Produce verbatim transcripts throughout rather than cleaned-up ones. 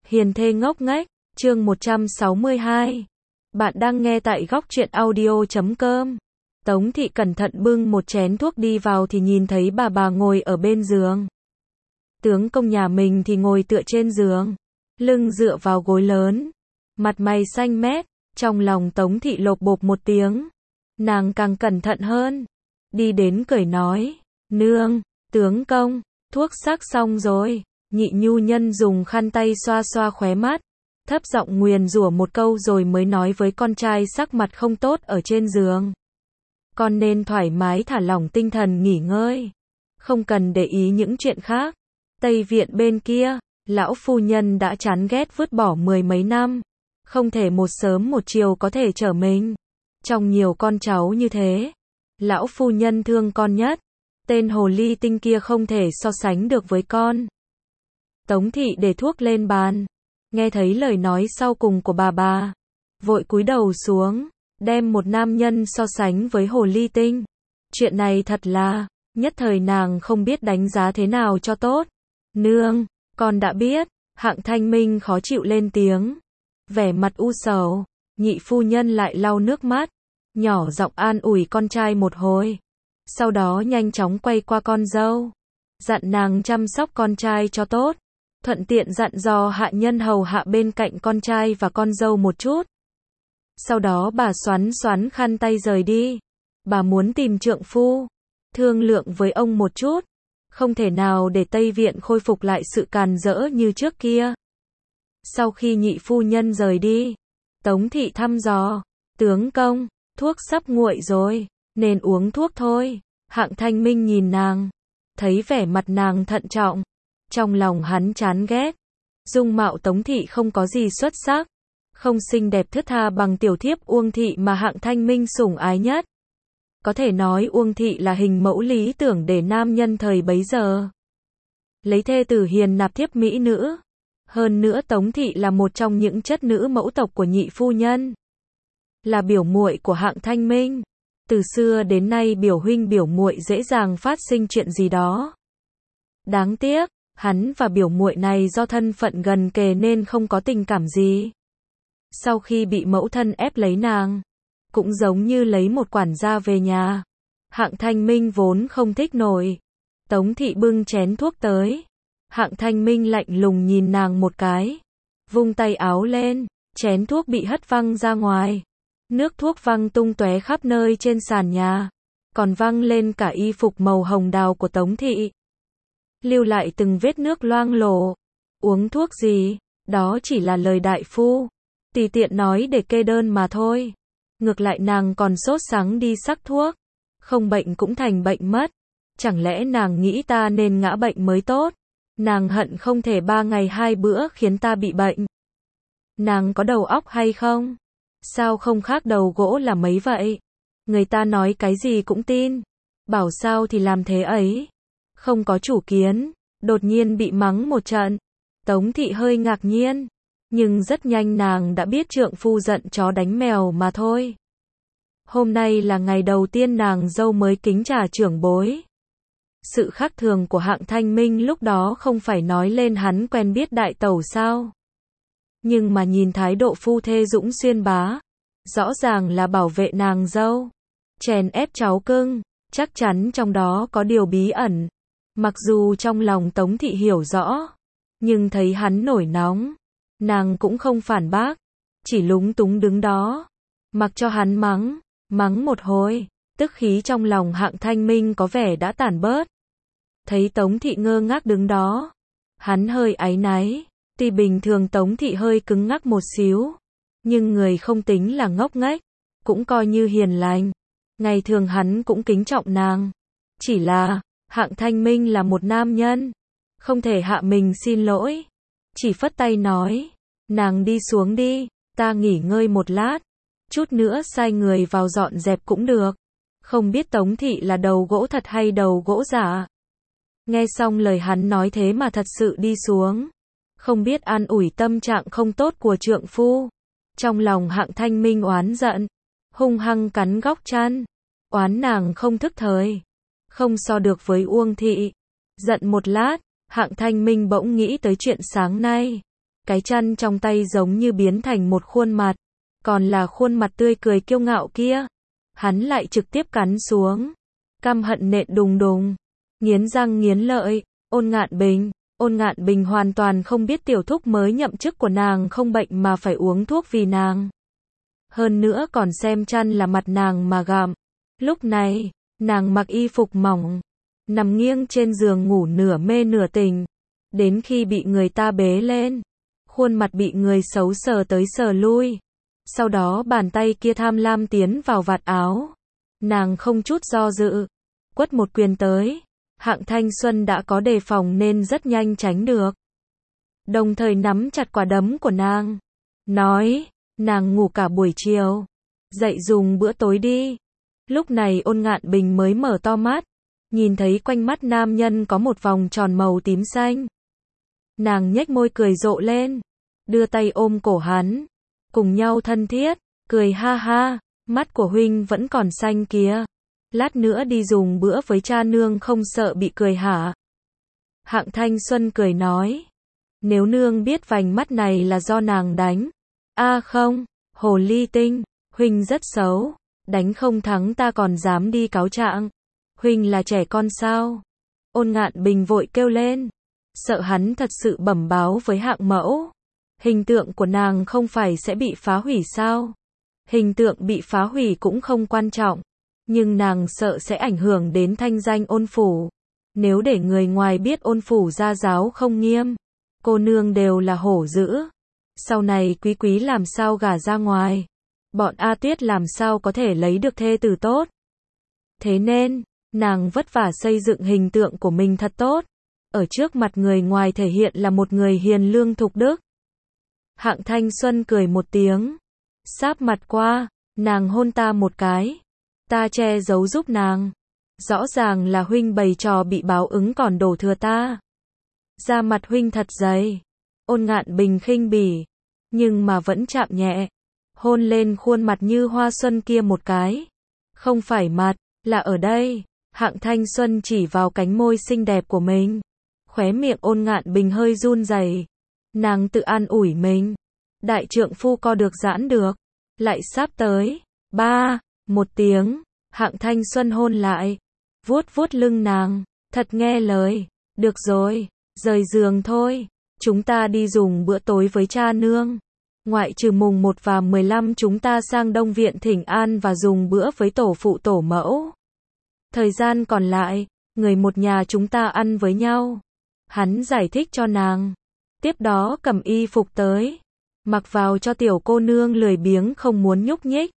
Hiền thê ngốc nghếch, chương một trăm sáu mươi hai. Bạn đang nghe tại góc truyện audio chấm com. Tống thị cẩn thận bưng một chén thuốc đi vào thì nhìn thấy bà bà ngồi ở bên giường. Tướng công nhà mình thì ngồi tựa trên giường, lưng dựa vào gối lớn, mặt mày xanh mét, trong lòng Tống thị lộp bộp một tiếng. Nàng càng cẩn thận hơn, đi đến cười nói, nương, tướng công, thuốc sắc xong rồi. Nhị nhu nhân dùng khăn tay xoa xoa khóe mắt, thấp giọng nguyền rủa một câu rồi mới nói với con trai sắc mặt không tốt ở trên giường. Con nên thoải mái thả lỏng tinh thần nghỉ ngơi, không cần để ý những chuyện khác. Tây viện bên kia, lão phu nhân đã chán ghét vứt bỏ mười mấy năm, không thể một sớm một chiều có thể trở mình. Trong nhiều con cháu như thế, lão phu nhân thương con nhất, tên hồ ly tinh kia không thể so sánh được với con. Tống thị để thuốc lên bàn, nghe thấy lời nói sau cùng của bà bà, vội cúi đầu xuống, đem một nam nhân so sánh với hồ ly tinh. Chuyện này thật là, nhất thời nàng không biết đánh giá thế nào cho tốt. Nương, con đã biết, Hạng Thanh Minh khó chịu lên tiếng, vẻ mặt u sầu. Nhị phu nhân lại lau nước mắt, nhỏ giọng an ủi con trai một hồi, sau đó nhanh chóng quay qua con dâu, dặn nàng chăm sóc con trai cho tốt, thuận tiện dặn dò hạ nhân hầu hạ bên cạnh con trai và con dâu một chút. Sau đó bà xoắn xoắn khăn tay rời đi. Bà muốn tìm trượng phu, thương lượng với ông một chút, không thể nào để Tây Viện khôi phục lại sự càn rỡ như trước kia. Sau khi nhị phu nhân rời đi, Tống thị thăm dò, tướng công, thuốc sắp nguội rồi, nên uống thuốc thôi. Hạng Thanh Minh nhìn nàng, thấy vẻ mặt nàng thận trọng, trong lòng hắn chán ghét. Dung mạo Tống thị không có gì xuất sắc, không xinh đẹp thướt tha bằng tiểu thiếp Uông thị mà Hạng Thanh Minh sủng ái nhất. Có thể nói Uông thị là hình mẫu lý tưởng để nam nhân thời bấy giờ. Lấy thê tử hiền nạp thiếp mỹ nữ. Hơn nữa Tống thị là một trong những chất nữ mẫu tộc của nhị phu nhân, là biểu muội của Hạng Thanh Minh. Từ xưa đến nay biểu huynh biểu muội dễ dàng phát sinh chuyện gì đó. Đáng tiếc, hắn và biểu muội này do thân phận gần kề nên không có tình cảm gì. Sau khi bị mẫu thân ép lấy nàng, cũng giống như lấy một quản gia về nhà. Hạng Thanh Minh vốn không thích nổi. Tống thị bưng chén thuốc tới. Hạng Thanh Minh lạnh lùng nhìn nàng một cái, vung tay áo lên, chén thuốc bị hất văng ra ngoài. Nước thuốc văng tung tóe khắp nơi trên sàn nhà, còn văng lên cả y phục màu hồng đào của Tống thị, lưu lại từng vết nước loang lổ. Uống thuốc gì? Đó chỉ là lời đại phu tùy tiện nói để kê đơn mà thôi. Ngược lại nàng còn sốt sắng đi sắc thuốc, không bệnh cũng thành bệnh mất. Chẳng lẽ nàng nghĩ ta nên ngã bệnh mới tốt? Nàng hận không thể ba ngày hai bữa khiến ta bị bệnh. Nàng có đầu óc hay không? Sao không khác đầu gỗ là mấy vậy? Người ta nói cái gì cũng tin, bảo sao thì làm thế ấy. Không có chủ kiến, đột nhiên bị mắng một trận. Tống thị hơi ngạc nhiên, nhưng rất nhanh nàng đã biết trượng phu giận chó đánh mèo mà thôi. Hôm nay là ngày đầu tiên nàng dâu mới kính trà trưởng bối. Sự khác thường của Hạng Thanh Minh lúc đó không phải nói lên hắn quen biết đại tẩu sao. Nhưng mà nhìn thái độ phu thê dũng xuyên bá, rõ ràng là bảo vệ nàng dâu, chèn ép cháu cưng, chắc chắn trong đó có điều bí ẩn. Mặc dù trong lòng Tống thị hiểu rõ, nhưng thấy hắn nổi nóng, nàng cũng không phản bác, chỉ lúng túng đứng đó, mặc cho hắn mắng, mắng một hồi, tức khí trong lòng Hạng Thanh Minh có vẻ đã tản bớt. Thấy Tống thị ngơ ngác đứng đó, hắn hơi áy náy. Tuy bình thường Tống thị hơi cứng ngắc một xíu, nhưng người không tính là ngốc nghếch, cũng coi như hiền lành. Ngày thường hắn cũng kính trọng nàng. Chỉ là, Hạng Thanh Minh là một nam nhân, không thể hạ mình xin lỗi. Chỉ phất tay nói, nàng đi xuống đi, ta nghỉ ngơi một lát, chút nữa sai người vào dọn dẹp cũng được. Không biết Tống thị là đầu gỗ thật hay đầu gỗ giả. Nghe xong lời hắn nói thế mà thật sự đi xuống, không biết an ủi tâm trạng không tốt của trượng phu. Trong lòng Hạng Thanh Minh oán giận, hung hăng cắn góc chăn, oán nàng không thức thời, không so được với Uông thị. Giận một lát, Hạng Thanh Minh bỗng nghĩ tới chuyện sáng nay. cái chăn trong tay giống như biến thành một khuôn mặt, còn là khuôn mặt tươi cười kiêu ngạo kia. Hắn lại trực tiếp cắn xuống, căm hận nện đùng đùng, nghiến răng nghiến lợi. Ôn Ngạn Bình, Ôn Ngạn Bình hoàn toàn không biết tiểu thúc mới nhậm chức của nàng không bệnh mà phải uống thuốc vì nàng. Hơn nữa còn xem chăn là mặt nàng mà gặm. Lúc này, nàng mặc y phục mỏng, nằm nghiêng trên giường ngủ nửa mê nửa tỉnh. Đến khi bị người ta bế lên, khuôn mặt bị người xấu sờ tới sờ lui. Sau đó bàn tay kia tham lam tiến vào vạt áo. Nàng không chút do dự, quất một quyền tới. Hạng Thanh Xuân đã có đề phòng nên rất nhanh tránh được. Đồng thời nắm chặt quả đấm của nàng. Nói, nàng ngủ cả buổi chiều. Dậy dùng bữa tối đi. Lúc này Ôn Ngạn Bình mới mở to mắt. Nhìn thấy quanh mắt nam nhân có một vòng tròn màu tím xanh. Nàng nhếch môi cười rộ lên. Đưa tay ôm cổ hắn. Cùng nhau thân thiết. Cười ha ha. Mắt của huynh vẫn còn xanh kìa. Lát nữa đi dùng bữa với cha nương không sợ bị cười hả? Hạng Thanh Xuân cười nói. Nếu nương biết vành mắt này là do nàng đánh. A à không, hồ ly tinh, huynh rất xấu. Đánh không thắng ta còn dám đi cáo trạng. Huynh là trẻ con sao? Ôn Ngạn Bình vội kêu lên. Sợ hắn thật sự bẩm báo với Hạng mẫu. Hình tượng của nàng không phải sẽ bị phá hủy sao? Hình tượng bị phá hủy cũng không quan trọng. Nhưng nàng sợ sẽ ảnh hưởng đến thanh danh Ôn phủ. Nếu để người ngoài biết Ôn phủ gia giáo không nghiêm, cô nương đều là hổ dữ. Sau này Quý Quý làm sao gả ra ngoài? Bọn A Tuyết làm sao có thể lấy được thê tử tốt? Thế nên, nàng vất vả xây dựng hình tượng của mình thật tốt. Ở trước mặt người ngoài thể hiện là một người hiền lương thục đức. Hạng Thanh Xuân cười một tiếng. Sáp mặt qua, nàng hôn ta một cái. Ta che giấu giúp nàng. Rõ ràng là huynh bày trò bị báo ứng còn đổ thừa ta. Da mặt huynh thật dày. Ôn Ngạn Bình khinh bỉ. Nhưng mà vẫn chạm nhẹ. Hôn lên khuôn mặt như hoa xuân kia một cái. Không phải mặt, là ở đây. Hạng Thanh Xuân chỉ vào cánh môi xinh đẹp của mình. Khóe miệng Ôn Ngạn Bình hơi run rẩy. Nàng tự an ủi mình. Đại trượng phu co được giãn được. Lại sắp tới. Ba. Một tiếng, Hạng Thanh Xuân hôn lại, vuốt vuốt lưng nàng, thật nghe lời, được rồi, rời giường thôi, chúng ta đi dùng bữa tối với cha nương. Ngoại trừ mùng một và mười lăm chúng ta sang Đông Viện thỉnh an và dùng bữa với tổ phụ tổ mẫu. Thời gian còn lại, người một nhà chúng ta ăn với nhau. Hắn giải thích cho nàng. Tiếp đó cầm y phục tới, mặc vào cho tiểu cô nương lười biếng không muốn nhúc nhích.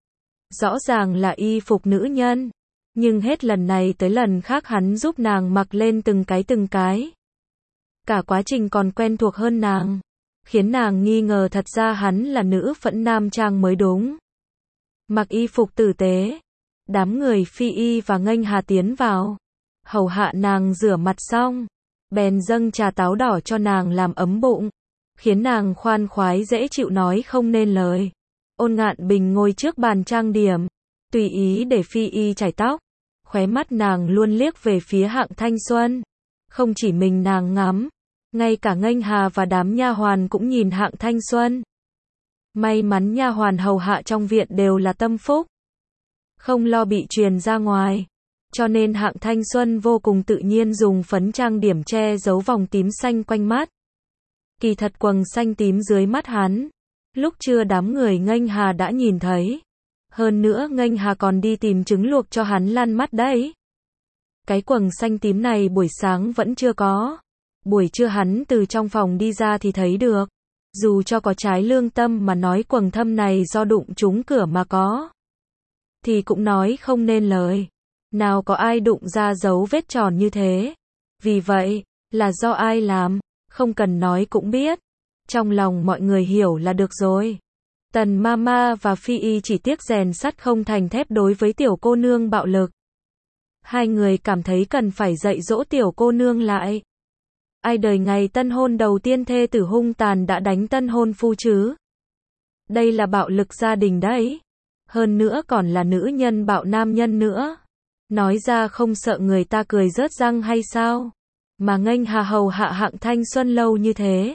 Rõ ràng là y phục nữ nhân, nhưng hết lần này tới lần khác hắn giúp nàng mặc lên từng cái từng cái. Cả quá trình còn quen thuộc hơn nàng, khiến nàng nghi ngờ thật ra hắn là nữ phẫn nam trang mới đúng. Mặc y phục tử tế, đám người Phi Y và Nghênh Hà tiến vào, hầu hạ nàng rửa mặt xong, bèn dâng trà táo đỏ cho nàng làm ấm bụng, khiến nàng khoan khoái dễ chịu nói không nên lời. Ôn Ngạn Bình ngồi trước bàn trang điểm, tùy ý để Phi Y chải tóc, khóe mắt nàng luôn liếc về phía Hạng Thanh Xuân. Không chỉ mình nàng ngắm, ngay cả Nghênh Hà và đám nha hoàn cũng nhìn Hạng Thanh Xuân. May mắn nha hoàn hầu hạ trong viện đều là tâm phúc, không lo bị truyền ra ngoài, cho nên Hạng Thanh Xuân vô cùng tự nhiên dùng phấn trang điểm che giấu vòng tím xanh quanh mắt. Kỳ thật quầng xanh tím dưới mắt hắn, lúc trưa đám người Nghênh Hà đã nhìn thấy. Hơn nữa Nghênh Hà còn đi tìm trứng luộc cho hắn lăn mắt đấy. Cái quầng xanh tím này buổi sáng vẫn chưa có. Buổi trưa hắn từ trong phòng đi ra thì thấy được. Dù cho có trái lương tâm mà nói quầng thâm này do đụng trúng cửa mà có, thì cũng nói không nên lời. Nào có ai đụng ra dấu vết tròn như thế. Vì vậy, là do ai làm, không cần nói cũng biết. Trong lòng mọi người hiểu là được rồi. Tần Mama và Phi Y chỉ tiếc rèn sắt không thành thép đối với tiểu cô nương bạo lực. Hai người cảm thấy cần phải dạy dỗ tiểu cô nương lại. Ai đời ngày tân hôn đầu tiên thê tử hung tàn đã đánh tân hôn phu chứ? Đây là bạo lực gia đình đấy. Hơn nữa còn là nữ nhân bạo nam nhân nữa. Nói ra không sợ người ta cười rớt răng hay sao? Mà Nghênh Hà hầu hạ Hạng Thanh Xuân lâu như thế,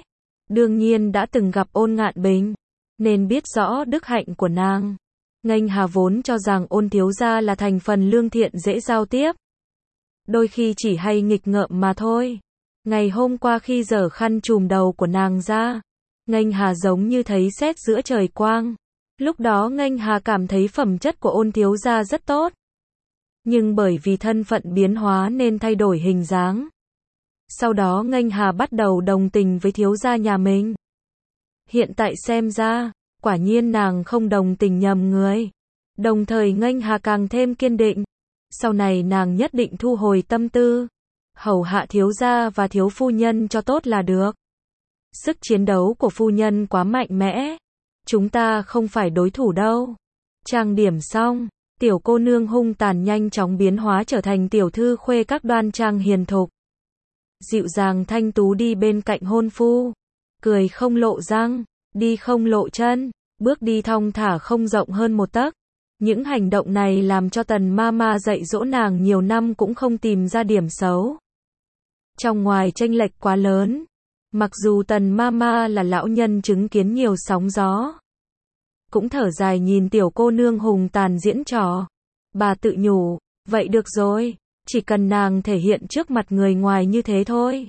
đương nhiên đã từng gặp Ôn Ngạn Bình, nên biết rõ đức hạnh của nàng. Nghênh Hà vốn cho rằng Ôn thiếu gia là thành phần lương thiện dễ giao tiếp, đôi khi chỉ hay nghịch ngợm mà thôi. Ngày hôm qua khi giở khăn trùm đầu của nàng ra, Nghênh Hà giống như thấy sét giữa trời quang. Lúc đó Nghênh Hà cảm thấy phẩm chất của Ôn thiếu gia rất tốt, nhưng bởi vì thân phận biến hóa nên thay đổi hình dáng. Sau đó Nghênh Hà bắt đầu đồng tình với thiếu gia nhà mình. Hiện tại xem ra, quả nhiên nàng không đồng tình nhầm người. Đồng thời Nghênh Hà càng thêm kiên định, sau này nàng nhất định thu hồi tâm tư, hầu hạ thiếu gia và thiếu phu nhân cho tốt là được. Sức chiến đấu của phu nhân quá mạnh mẽ, chúng ta không phải đối thủ đâu. Trang điểm xong, tiểu cô nương hung tàn nhanh chóng biến hóa trở thành tiểu thư khuê các đoan trang hiền thục. Dịu dàng thanh tú đi bên cạnh hôn phu, cười không lộ răng, đi không lộ chân, bước đi thong thả không rộng hơn một tấc. Những hành động này làm cho Tần Mama dạy dỗ nàng nhiều năm cũng không tìm ra điểm xấu. Trong ngoài chênh lệch quá lớn, mặc dù Tần Mama là lão nhân chứng kiến nhiều sóng gió, cũng thở dài nhìn tiểu cô nương hùng tàn diễn trò. Bà tự nhủ, vậy được rồi, chỉ cần nàng thể hiện trước mặt người ngoài như thế thôi.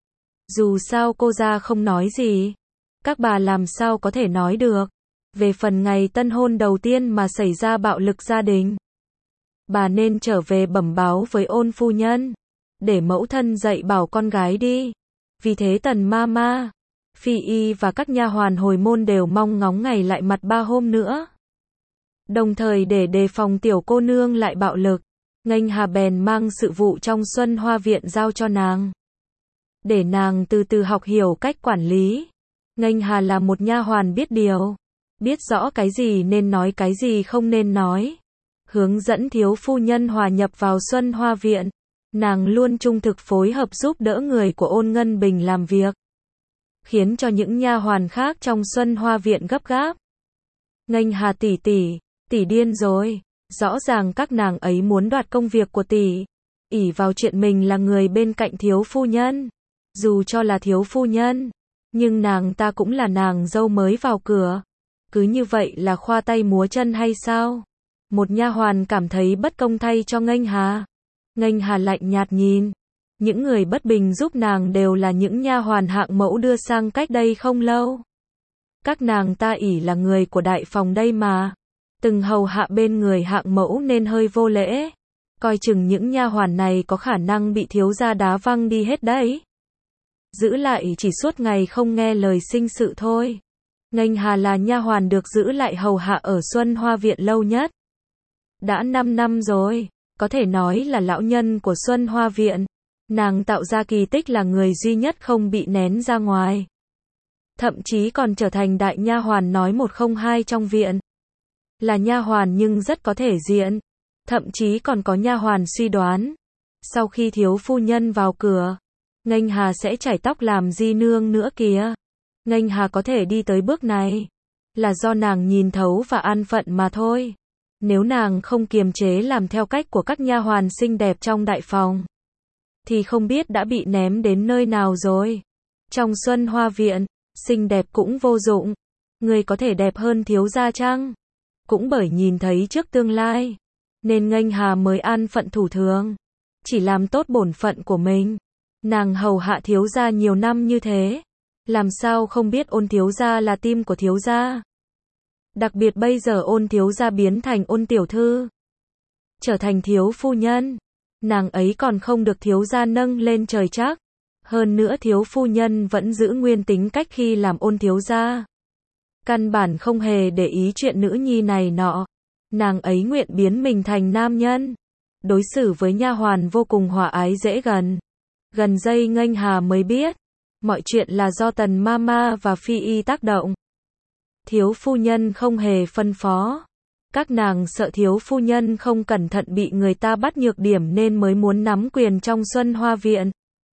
Dù sao cô ra không nói gì, các bà làm sao có thể nói được. Về phần ngày tân hôn đầu tiên mà xảy ra bạo lực gia đình, bà nên trở về bẩm báo với Ôn phu nhân, để mẫu thân dạy bảo con gái đi. Vì thế Tần Mama, Phi Y và các nha hoàn hồi môn đều mong ngóng ngày lại mặt ba hôm nữa. Đồng thời để đề phòng tiểu cô nương lại bạo lực, Nghênh Hà bèn mang sự vụ trong Xuân Hoa Viện giao cho nàng, để nàng từ từ học hiểu cách quản lý. Nghênh Hà là một nha hoàn biết điều, biết rõ cái gì nên nói cái gì không nên nói, hướng dẫn thiếu phu nhân hòa nhập vào Xuân Hoa Viện. Nàng luôn trung thực phối hợp giúp đỡ người của Ôn Ngân Bình làm việc, khiến cho những nha hoàn khác trong Xuân Hoa Viện gấp gáp. Nghênh Hà tỷ tỷ, tỷ điên rồi, rõ ràng các nàng ấy muốn đoạt công việc của tỷ, ỷ vào chuyện mình là người bên cạnh thiếu phu nhân. Dù cho là thiếu phu nhân, nhưng nàng ta cũng là nàng dâu mới vào cửa, cứ như vậy là khoa tay múa chân hay sao? Một nha hoàn cảm thấy bất công thay cho Nghênh Hà. Nghênh Hà lạnh nhạt nhìn, những người bất bình giúp nàng đều là những nha hoàn hạng mẫu đưa sang cách đây không lâu. Các nàng ta ỷ là người của đại phòng đây mà, từng hầu hạ bên người hạng mẫu nên hơi vô lễ, coi chừng những nha hoàn này có khả năng bị thiếu gia đá văng đi hết đấy. Giữ lại chỉ suốt ngày không nghe lời sinh sự thôi. Nghênh Hà là nha hoàn được giữ lại hầu hạ ở Xuân Hoa Viện lâu nhất, đã năm năm rồi, có thể nói là lão nhân của Xuân Hoa Viện. Nàng tạo ra kỳ tích là người duy nhất không bị nén ra ngoài, thậm chí còn trở thành đại nha hoàn nói một không hai trong viện. Là nha hoàn nhưng rất có thể diện, thậm chí còn có nha hoàn suy đoán, sau khi thiếu phu nhân vào cửa, Nghênh Hà sẽ chải tóc làm di nương nữa kìa. Nghênh Hà có thể đi tới bước này, là do nàng nhìn thấu và an phận mà thôi. Nếu nàng không kiềm chế làm theo cách của các nha hoàn xinh đẹp trong đại phòng, thì không biết đã bị ném đến nơi nào rồi. Trong Xuân Hoa Viện, xinh đẹp cũng vô dụng. Người có thể đẹp hơn thiếu gia chăng? Cũng bởi nhìn thấy trước tương lai, nên Nghênh Hà mới an phận thủ thường, chỉ làm tốt bổn phận của mình. Nàng hầu hạ thiếu gia nhiều năm như thế, làm sao không biết Ôn thiếu gia là tim của thiếu gia. Đặc biệt bây giờ Ôn thiếu gia biến thành Ôn tiểu thư, trở thành thiếu phu nhân, nàng ấy còn không được thiếu gia nâng lên trời chắc. Hơn nữa thiếu phu nhân vẫn giữ nguyên tính cách khi làm Ôn thiếu gia, căn bản không hề để ý chuyện nữ nhi này nọ. Nàng ấy nguyện biến mình thành nam nhân, đối xử với nha hoàn vô cùng hòa ái dễ gần. Gần đây Nghênh Hà mới biết, mọi chuyện là do Tần Mama và Phi Y tác động. Thiếu phu nhân không hề phân phó, các nàng sợ thiếu phu nhân không cẩn thận bị người ta bắt nhược điểm nên mới muốn nắm quyền trong Xuân Hoa Viện,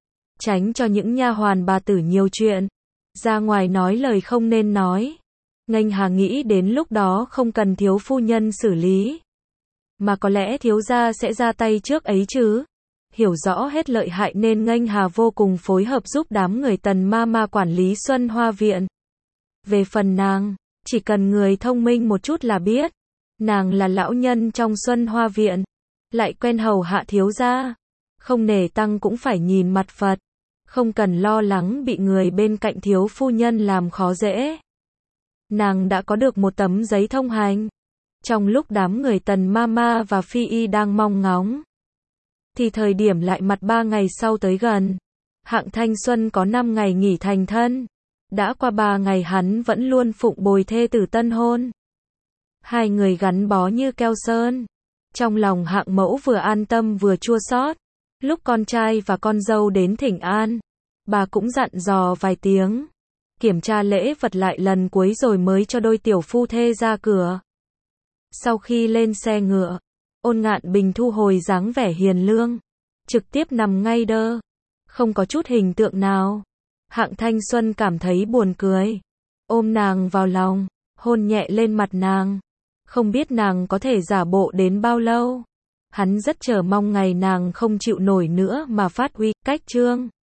tránh cho những nha hoàn bà tử nhiều chuyện, ra ngoài nói lời không nên nói. Nghênh Hà nghĩ đến lúc đó không cần thiếu phu nhân xử lý, mà có lẽ thiếu gia sẽ ra tay trước ấy chứ. hiểu rõ hết lợi hại nên nghênh hà vô cùng phối hợp giúp đám người Tần ma ma quản lý Xuân Hoa Viện. Về phần nàng, chỉ cần người thông minh một chút là biết, nàng là lão nhân trong Xuân Hoa Viện, lại quen hầu hạ thiếu gia, không nể tăng cũng phải nhìn mặt Phật, không cần lo lắng bị người bên cạnh thiếu phu nhân làm khó dễ. Nàng đã có được một tấm giấy thông hành. Trong lúc đám người Tần ma ma và Phi Y đang mong ngóng, thì thời điểm lại mặt ba ngày sau tới gần. Hạng Thanh Xuân có năm ngày nghỉ thành thân. Đã qua ba ngày hắn vẫn luôn phụng bồi thê tử tân hôn. Hai người gắn bó như keo sơn. Trong lòng Hạng mẫu vừa an tâm vừa chua xót. Lúc con trai và con dâu đến thỉnh an, bà cũng dặn dò vài tiếng, kiểm tra lễ vật lại lần cuối rồi mới cho đôi tiểu phu thê ra cửa. Sau khi lên xe ngựa, Ôn Ngạn Bình thu hồi dáng vẻ hiền lương, trực tiếp nằm ngay đơ, không có chút hình tượng nào. Hạng Thanh Xuân cảm thấy buồn cười, ôm nàng vào lòng, hôn nhẹ lên mặt nàng. Không biết nàng có thể giả bộ đến bao lâu. Hắn rất chờ mong ngày nàng không chịu nổi nữa mà phát huy, cách chương